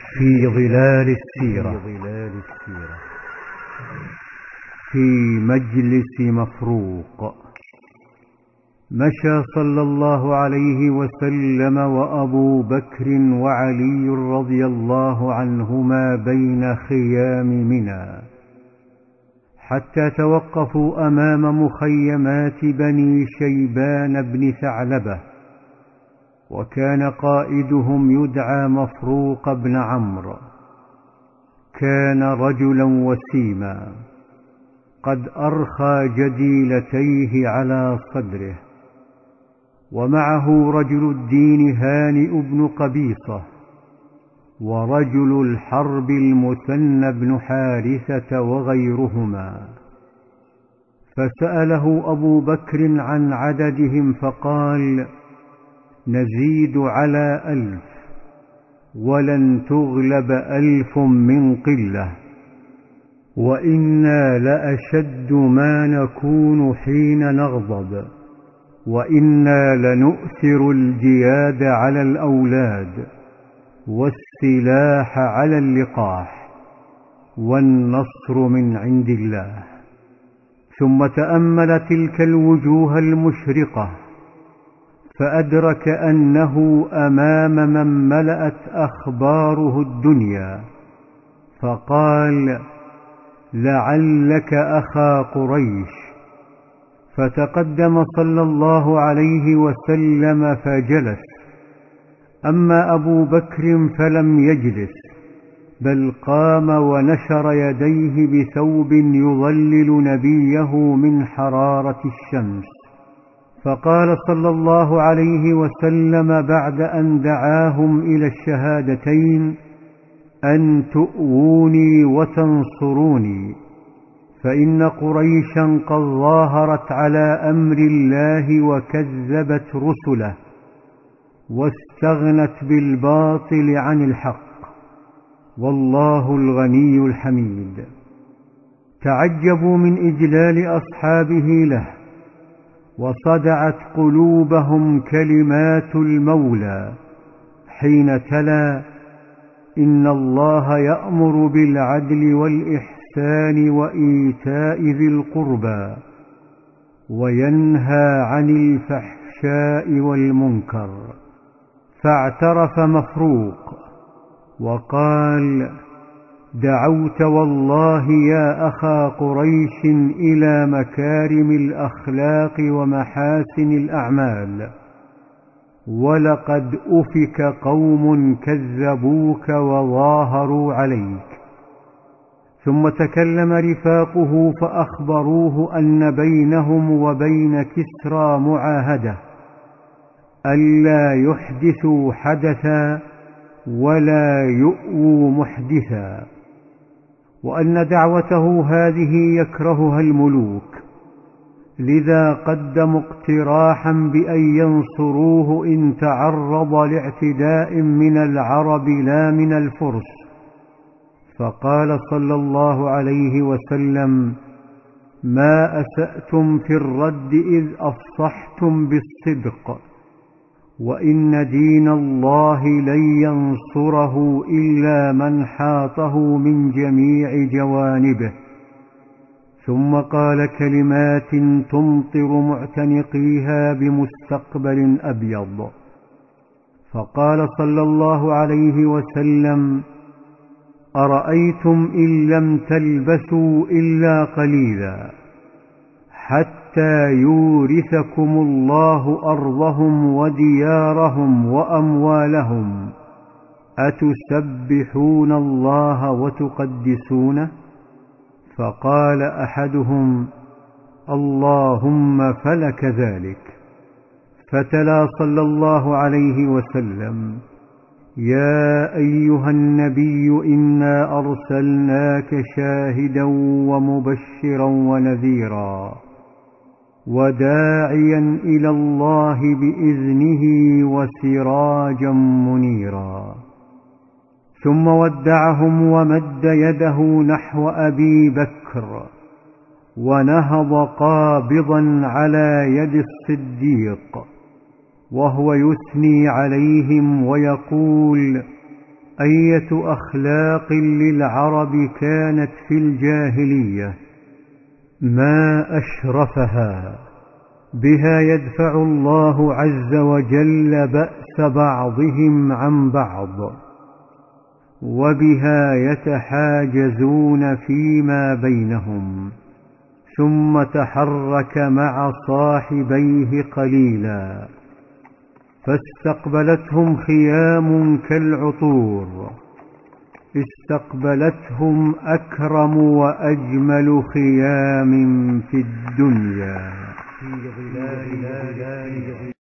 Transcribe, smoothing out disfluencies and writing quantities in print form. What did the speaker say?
في ظلال السيرة. في مجلس مفروق مشى صلى الله عليه وسلم وأبو بكر وعلي رضي الله عنهما بين خيام منى حتى توقفوا أمام مخيمات بني شيبان بن ثعلبة، وكان قائدهم يدعى مفروق بن عمرو. كان رجلا وسيما قد أرخى جديلتيه على صدره، ومعه رجل الدين هانئ بن قبيصة، ورجل الحرب المثنى بن حارثة وغيرهما. فسأله أبو بكر عن عددهم فقال: نزيد على 1000، ولن تغلب 1000 من قلة، وإنا لأشد ما نكون حين نغضب، وإنا لنؤثر الجياد على الأولاد، والسلاح على اللقاح، والنصر من عند الله. ثم تأمل تلك الوجوه المشرقة، فأدرك أنه أمام من ملأت أخباره الدنيا، فقال: لعلك أخا قريش. فتقدم صلى الله عليه وسلم فجلس. أما أبو بكر فلم يجلس، بل قام ونشر يديه بثوب يظلل نبيه من حرارة الشمس. فقال صلى الله عليه وسلم بعد أن دعاهم إلى الشهادتين: أن تؤووني وتنصروني، فإن قريشا قد ظاهرت على أمر الله وكذبت رسله، واستغنت بالباطل عن الحق، والله الغني الحميد. تعجبوا من إجلال أصحابه له، وصدعت قلوبهم كلمات المولى حين تلا: إن الله يأمر بالعدل والإحسان وإيتاء ذي القربى، وينهى عن الفحشاء والمنكر. فاعترف مفروق وقال: دعوت والله يا أخا قريش إلى مكارم الأخلاق ومحاسن الأعمال، ولقد أفك قوم كذبوك وظاهروا عليك. ثم تكلم رفاقه فأخبروه أن بينهم وبين كسرى معاهدة ألا يحدثوا حدثا ولا يؤووا محدثا، وأن دعوته هذه يكرهها الملوك، لذا قدموا اقتراحا بأن ينصروه إن تعرض لاعتداء من العرب لا من الفرس. فقال صلى الله عليه وسلم: ما أسأتم في الرد إذ أفصحتم بالصدق، وإن دين الله لن ينصره إلا من حاطه من جميع جوانبه. ثم قال كلمات تمطر معتنقيها بمستقبل أبيض. فقال صلى الله عليه وسلم: أرأيتم إن لم تلبثوا إلا قليلا حتى يورثكم الله أرضهم وديارهم وأموالهم، أتسبحون الله وتقدسونه؟ فقال أحدهم: اللهم فلك ذلك. فتلا صلى الله عليه وسلم: يا أيها النبي إنا أرسلناك شاهدا ومبشرا ونذيرا، وداعيا إلى الله بإذنه وسراجا منيرا. ثم ودعهم ومد يده نحو أبي بكر، ونهض قابضا على يد الصديق، وهو يثني عليهم ويقول: أية أخلاق للعرب كانت في الجاهلية، ما أشرفها. بها يدفع الله عز وجل بأس بعضهم عن بعض، وبها يتحاجزون فيما بينهم. ثم تحرك مع صاحبيه قليلا، فاستقبلتهم خيام كالعطور، استقبلتهم أكرم وأجمل خيام في الدنيا.